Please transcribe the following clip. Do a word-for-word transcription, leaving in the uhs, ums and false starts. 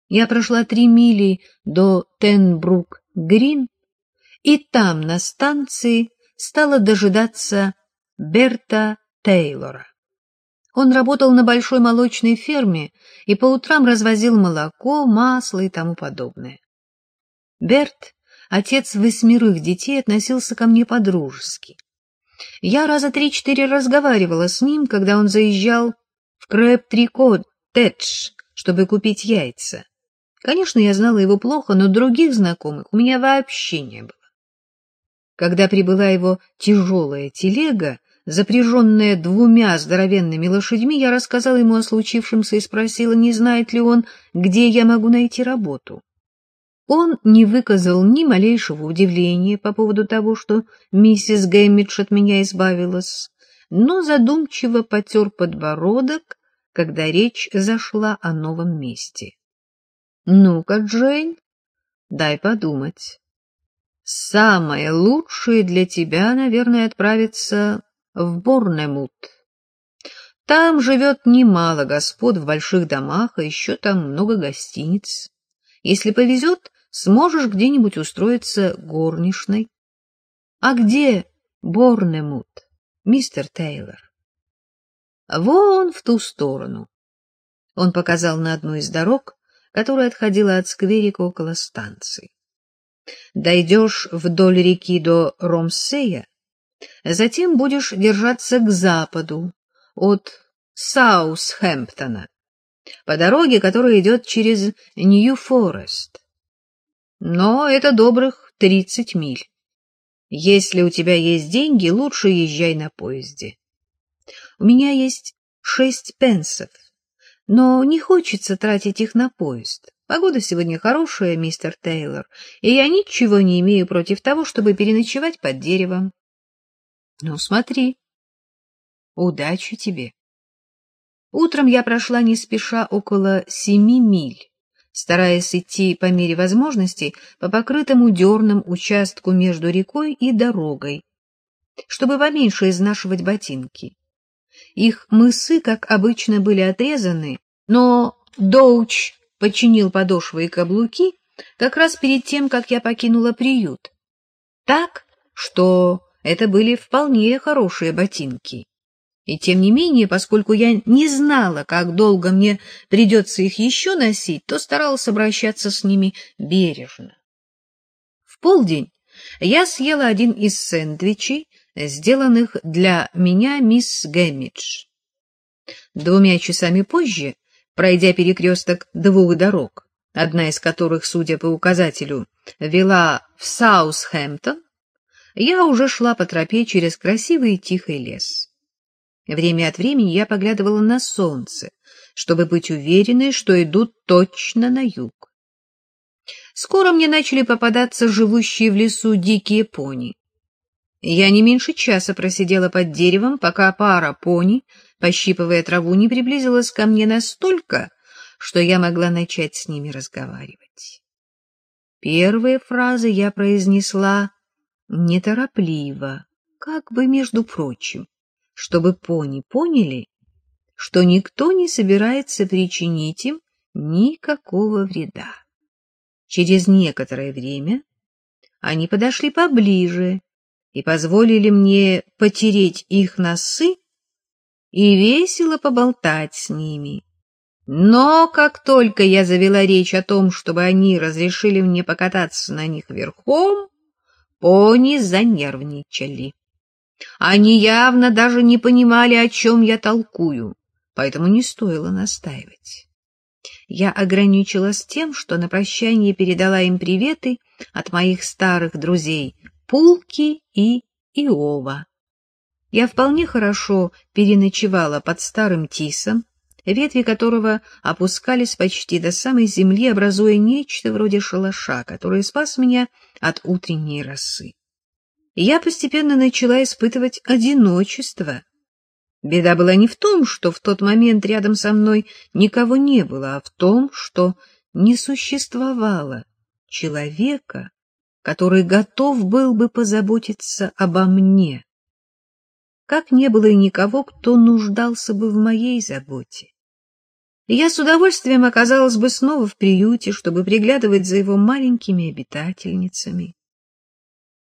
Я прошла три мили до Тенбрук-Грин, и там, на станции, стала дожидаться Берта Тейлора. Он работал на большой молочной ферме и по утрам развозил молоко, масло и тому подобное. Берт, отец восьмерых детей, относился ко мне по-дружески. Я раза три-четыре разговаривала с ним, когда он заезжал в Крэбтри-Коттедж, чтобы купить яйца. Конечно, я знала его плохо, но других знакомых у меня вообще не было. Когда прибыла его тяжелая телега, запряженная двумя здоровенными лошадьми, я рассказала ему о случившемся и спросила, не знает ли он, где я могу найти работу. Он не выказал ни малейшего удивления по поводу того, что миссис Гэммидж от меня избавилась, но задумчиво потер подбородок, когда речь зашла о новом месте. — Ну-ка, Джейн, дай подумать. Самое лучшее для тебя, наверное, отправиться в Борнемут. Там живет немало господ в больших домах, а еще там много гостиниц. Если повезет, сможешь где-нибудь устроиться горничной. — А где Борнемут, мистер Тейлор? — Вон в ту сторону. Он показал на одну из дорог, которая отходила от скверика около станции. Дойдешь вдоль реки до Ромсея, затем будешь держаться к западу от Саусхэмптона, по дороге, которая идет через Нью-Форест. Но это добрых тридцать миль. Если у тебя есть деньги, лучше езжай на поезде. У меня есть шесть пенсов, но не хочется тратить их на поезд. Погода сегодня хорошая, мистер Тейлор, и я ничего не имею против того, чтобы переночевать под деревом. Ну, смотри. Удачи тебе. Утром я прошла не спеша около семи миль, стараясь идти по мере возможности по покрытому дерном участку между рекой и дорогой, чтобы поменьше изнашивать ботинки. Их мысы, как обычно, были отрезаны, но Доуч починил подошвы и каблуки как раз перед тем, как я покинула приют, так, что это были вполне хорошие ботинки. И тем не менее, поскольку я не знала, как долго мне придется их еще носить, то старалась обращаться с ними бережно. В полдень я съела один из сэндвичей, сделанных для меня мисс Гэммидж. Двумя часами позже, пройдя перекресток двух дорог, одна из которых, судя по указателю, вела в Саусхэмптон, я уже шла по тропе через красивый и тихий лес. Время от времени я поглядывала на солнце, чтобы быть уверенной, что иду точно на юг. Скоро мне начали попадаться живущие в лесу дикие пони. Я не меньше часа просидела под деревом, пока пара пони, пощипывая траву, не приблизилась ко мне настолько, что я могла начать с ними разговаривать. Первые фразы я произнесла неторопливо, как бы между прочим, чтобы пони поняли, что никто не собирается причинить им никакого вреда. Через некоторое время они подошли поближе и позволили мне потереть их носы и весело поболтать с ними. Но как только я завела речь о том, чтобы они разрешили мне покататься на них верхом, пони занервничали. Они явно даже не понимали, о чем я толкую, поэтому не стоило настаивать. Я ограничилась тем, что на прощание передала им приветы от моих старых друзей Пулки и Иова. Я вполне хорошо переночевала под старым тисом, ветви которого опускались почти до самой земли, образуя нечто вроде шалаша, который спас меня от утренней росы. Я постепенно начала испытывать одиночество. Беда была не в том, что в тот момент рядом со мной никого не было, а в том, что не существовало человека, который готов был бы позаботиться обо мне. Как не было и никого, кто нуждался бы в моей заботе. и я с удовольствием оказалась бы снова в приюте, чтобы приглядывать за его маленькими обитательницами.